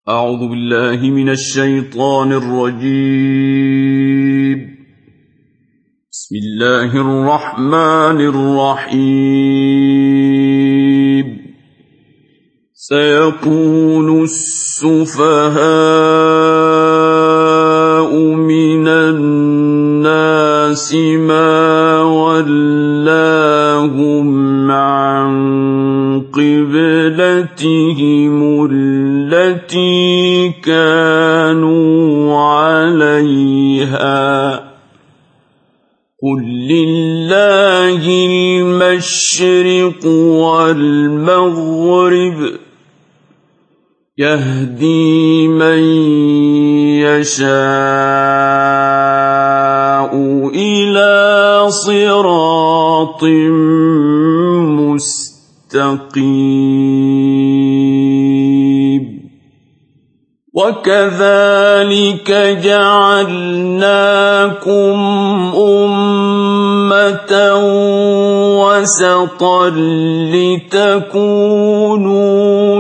أعوذ بالله من الشيطان الرجيم. بسم الله الرحمن الرحيم. سيقول السفهاء من الناس ما ولاهم عن قبلتهم التي كانوا عليها قل لله المشرق والمغرب يهدي من يشاء إلى صراط مستقيم. وكذلك جعلناكم أمة وسطا لتكونوا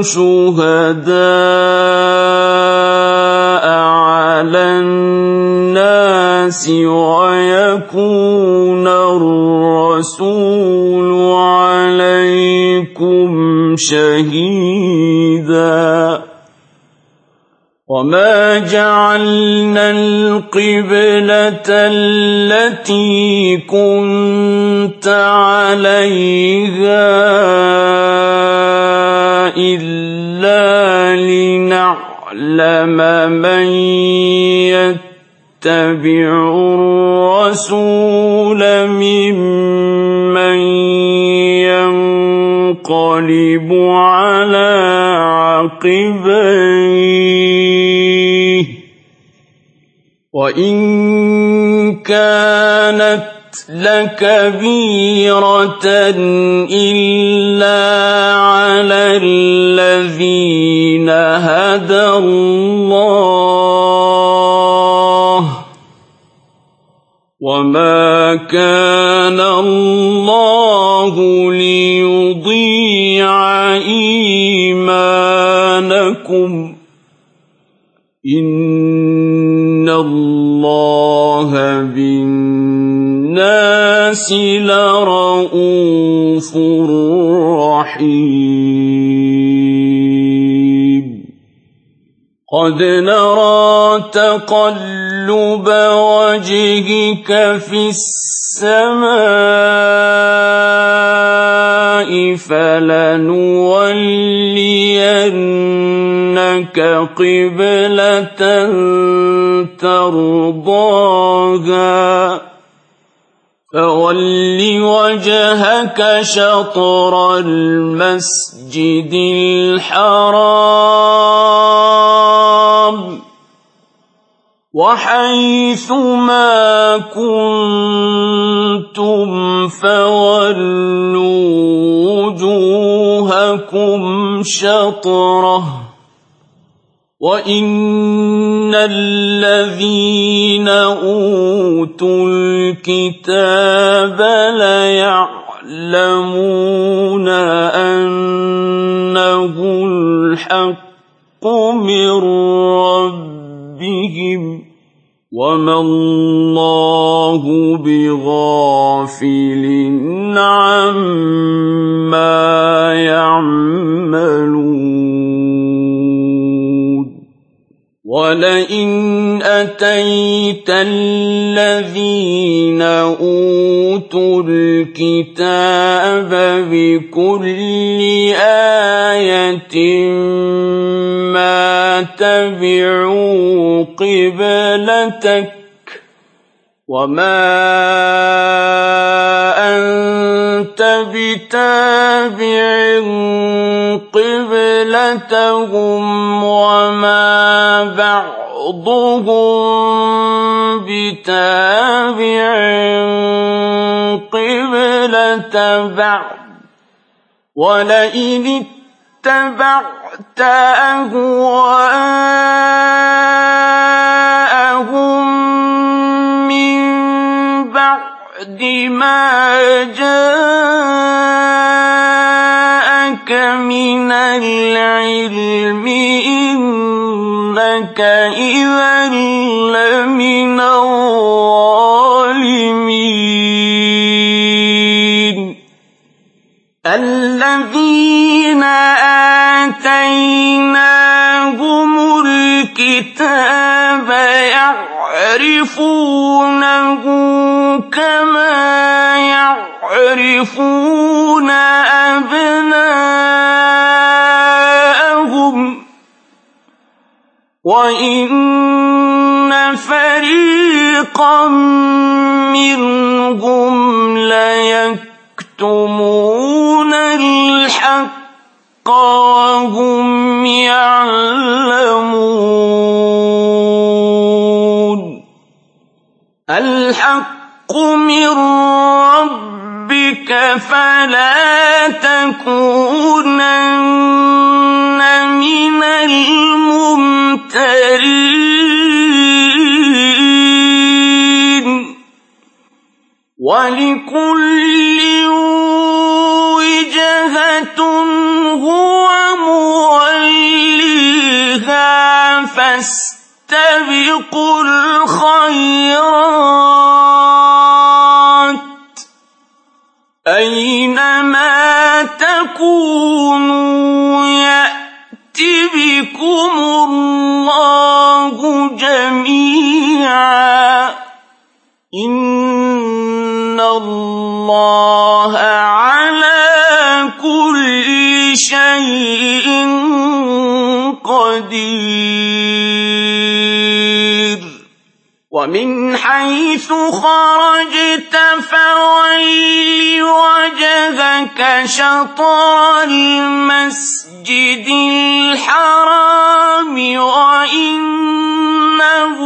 شهداء على الناس ويكون الرسول عليكم شهيدا. وما جعلنا القبلة التي كنت عليها إلا لنعلم من يتبع الرسول ممن ينقلب على عقبيه وإن كانت لكبيرة إلا على الذين هدى الله وما كان الله ليضيع إيمانكم إن الله بالناس لرءوف رحيم. قد نرى تقلب وجهك في السماء فلنولينك قبلة ترضاها فول وجهك شطر المسجد الحرام وحيث ما كنتم فولوا وجوهكم شطره وإن الذين أوتوا الكتاب ليعلمون أنه الحق من ربهم وما الله بغافل عما يعملون. ولئن أتيت الذين أوتوا الكتاب بكل آية ما تبعوا قبلتك وما أنت بتابع قبلتهم وما بعضهم بتابع قبلة بعض ولئن اتبعت أهواءهم من بعد ما جاءك من العلم إنك إذا لمن الظالمين الذين آتيناهم الكتاب يعرفونه كما يعرفون أبناءهم وإن فريقا منهم ليكتمون الحق وهم يعلمون الحق من ربك فلا تكونن من الممترين ولكل وجهة هو موليها فاستبقوا الخيرات أينما تكونوا يأت بكم الله جميعا إن الله على كل شيء قدير ومن حيث خرجت فول وجهك شطر المسجد الحرام وإنه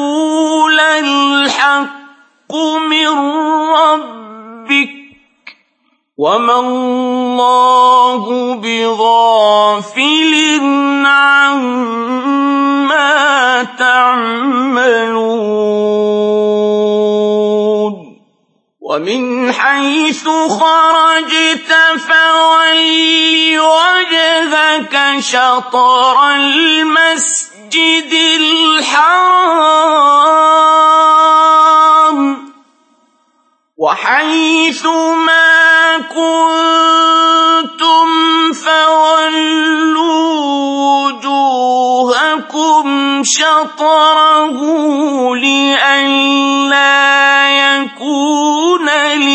للحق من ربك وما الله بغافل عما تعملون ومن حيث خرجت فول وجهك شطر المسجد الحرام وحيث ما كنتم فولوا وجوهكم شطره لئلا يكون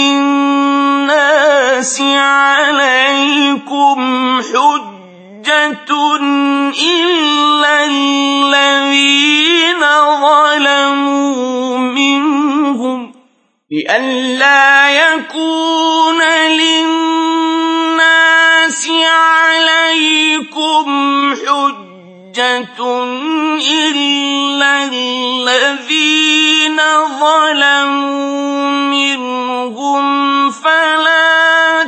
للناس عليكم حجة إلا الذين ظلموا منهم لئلا يكون للناس عليكم حجة إلا الذين ظلموا منهم فلا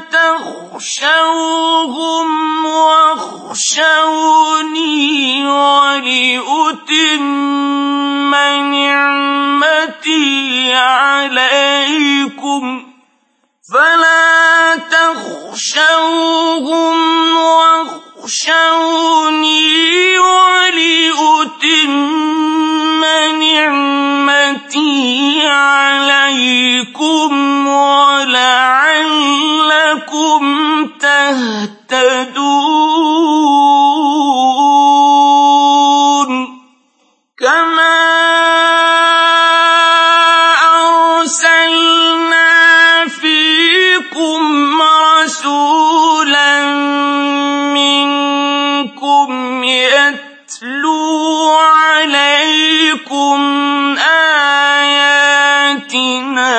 تخشوهم واخشوني ولأتم نعمتي عليكم فلا تخشوهم واخشوني ولأتم نعمتي عليكم ولعلكم تهتدون كما أرسلنا فيكم رسولا منكم يتلو عليكم آياتنا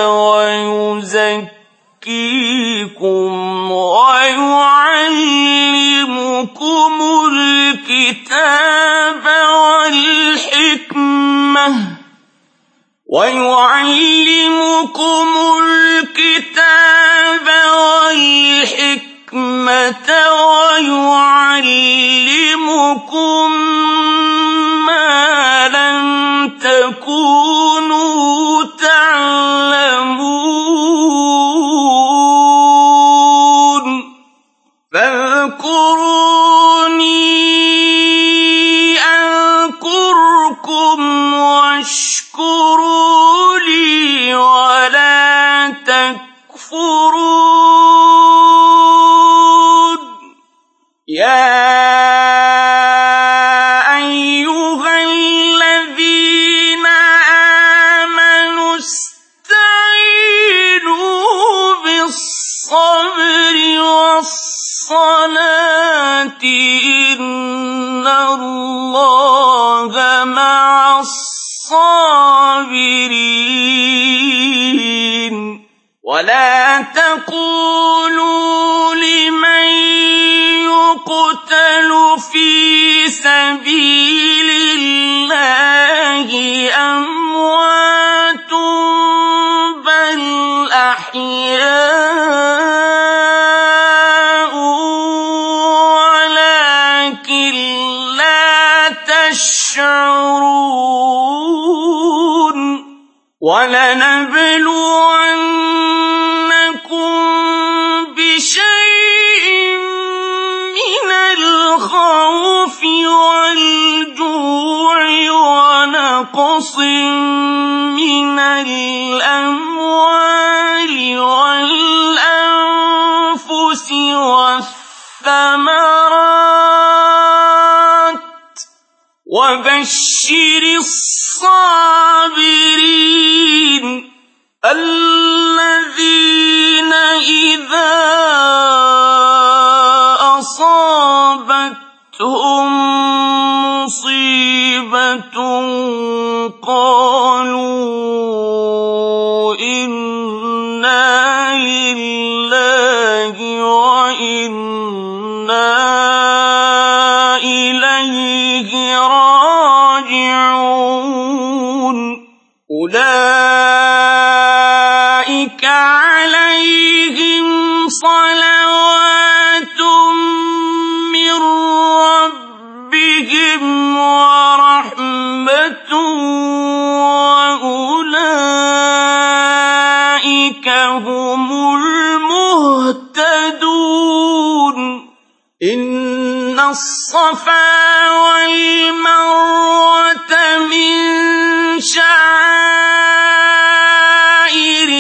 ويزكيكم ويعلمكم الكتاب والحكمة ويعلمكم ما لم تكونوا تعلمون فاذكروني أذكركم يا أيها الذين آمنوا استعينوا بالصبر والصلاة إن الله مع الصابرين ولا تقولوا لمن يقتل في سبيل الله أموات بل أحياء ولكن لا تشعرون ولنبلونكم بشيء من الخوف والجوع ونقص من الأموال والأنفس والثمرات وبشر الصابرين الذين إذا أصابتهم مصيبة قالوا إنا لله وإنا إليه راجعون أولئك عليهم صلوات من ربهم ورحمة وأولئك هم المهتدون إن الصفا والمروة من شعائر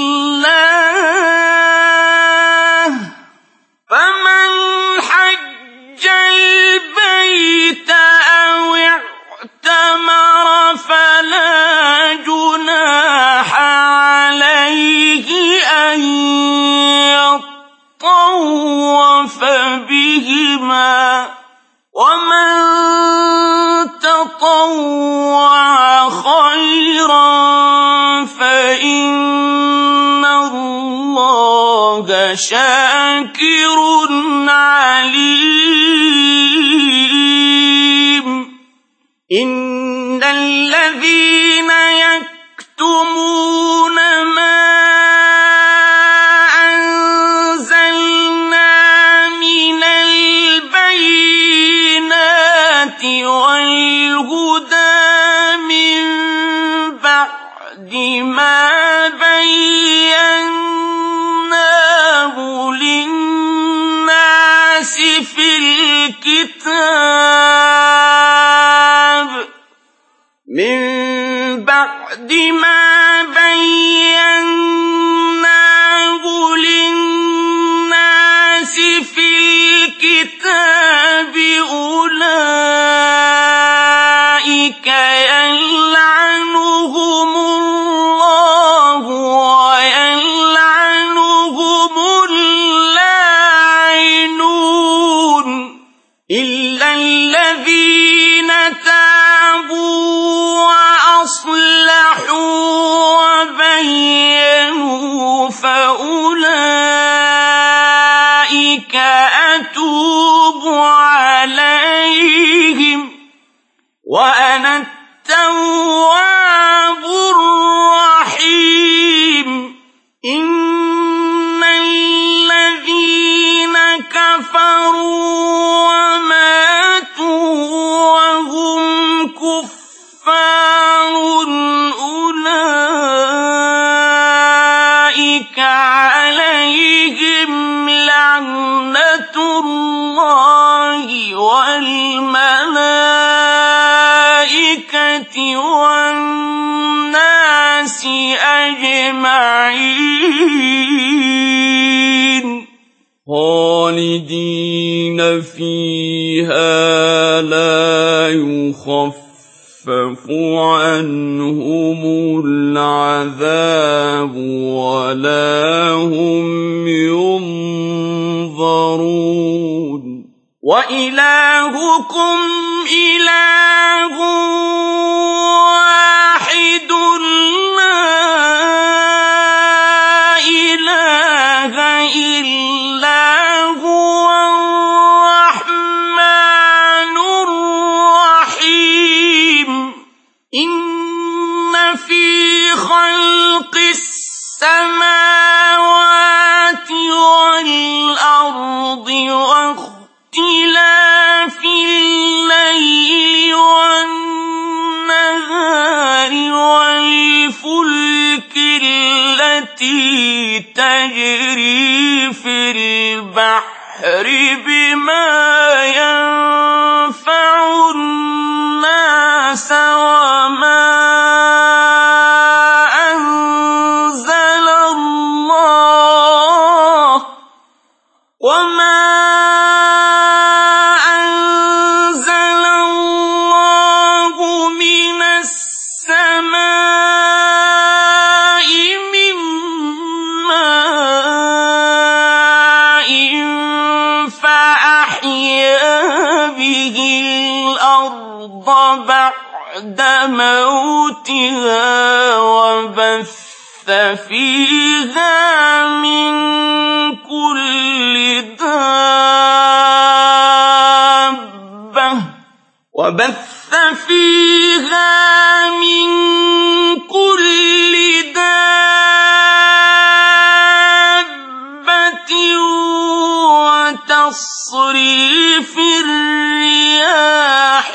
الله فمن حج البيت أو اعتمر فلا جناح عليه أن يطوف بهما ومن تطوع خيرا فإن الله شاكر عليم إن الذين يكتمون ما أنزلنا من البينات والهدى من بعد ما بيناه للناس في الكتاب من بعد ما بيناه للناس في الكتاب أولئك يلعنهم الله ويلعنهم اللاعنون إلا الذين تابوا وأصلحوا وبينوا فأولئك أتوب عليهم وأنا التواب الرحيم إن الذين كفروا وماتوا وهم كفار أولئك عليهم لعنة الله والملائكة والناس أجمعين خالدين فيها لا يخفف عنهم العذاب ولا هم ينظرون وإلهكم إله واحد لا إله إلا هو الرحمن الرحيم إن في خلق السماوات والأرض واختلاف الليل والنهار والفلك التي تجري في البحر بما ينفع الناس وما أنزل الله من السماء من ماء فأحيا به الأرض بعد موتها وبث فيها من كل دابة وتصريف الرياح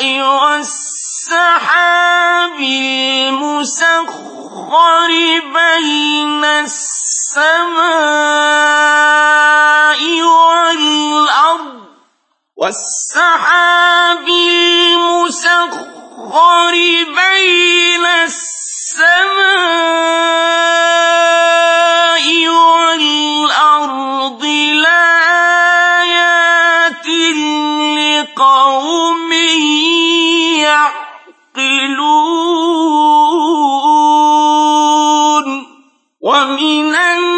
والسحاب المسخر بين السماء والأرض لآيات لقوم يعقلون ومن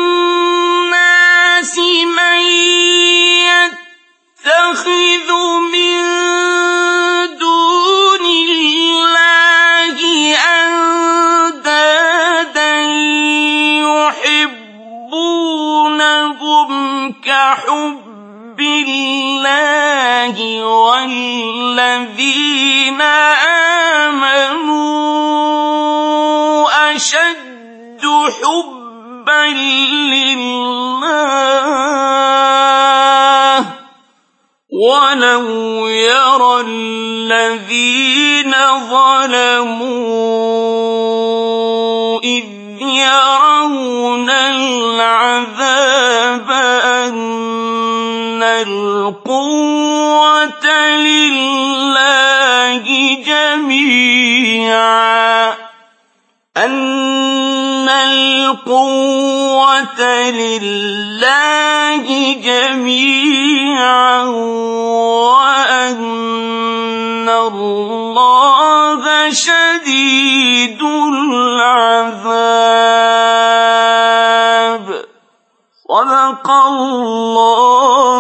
الناس من يتخذ من دون الله أندادا يحبونهم كحب الله والذين آمنوا أشد حبا لله ولو يرى الذين ظلموا إذ يرون العذاب أن القوة لله جميعا وأن الله شديد العذاب صدق الله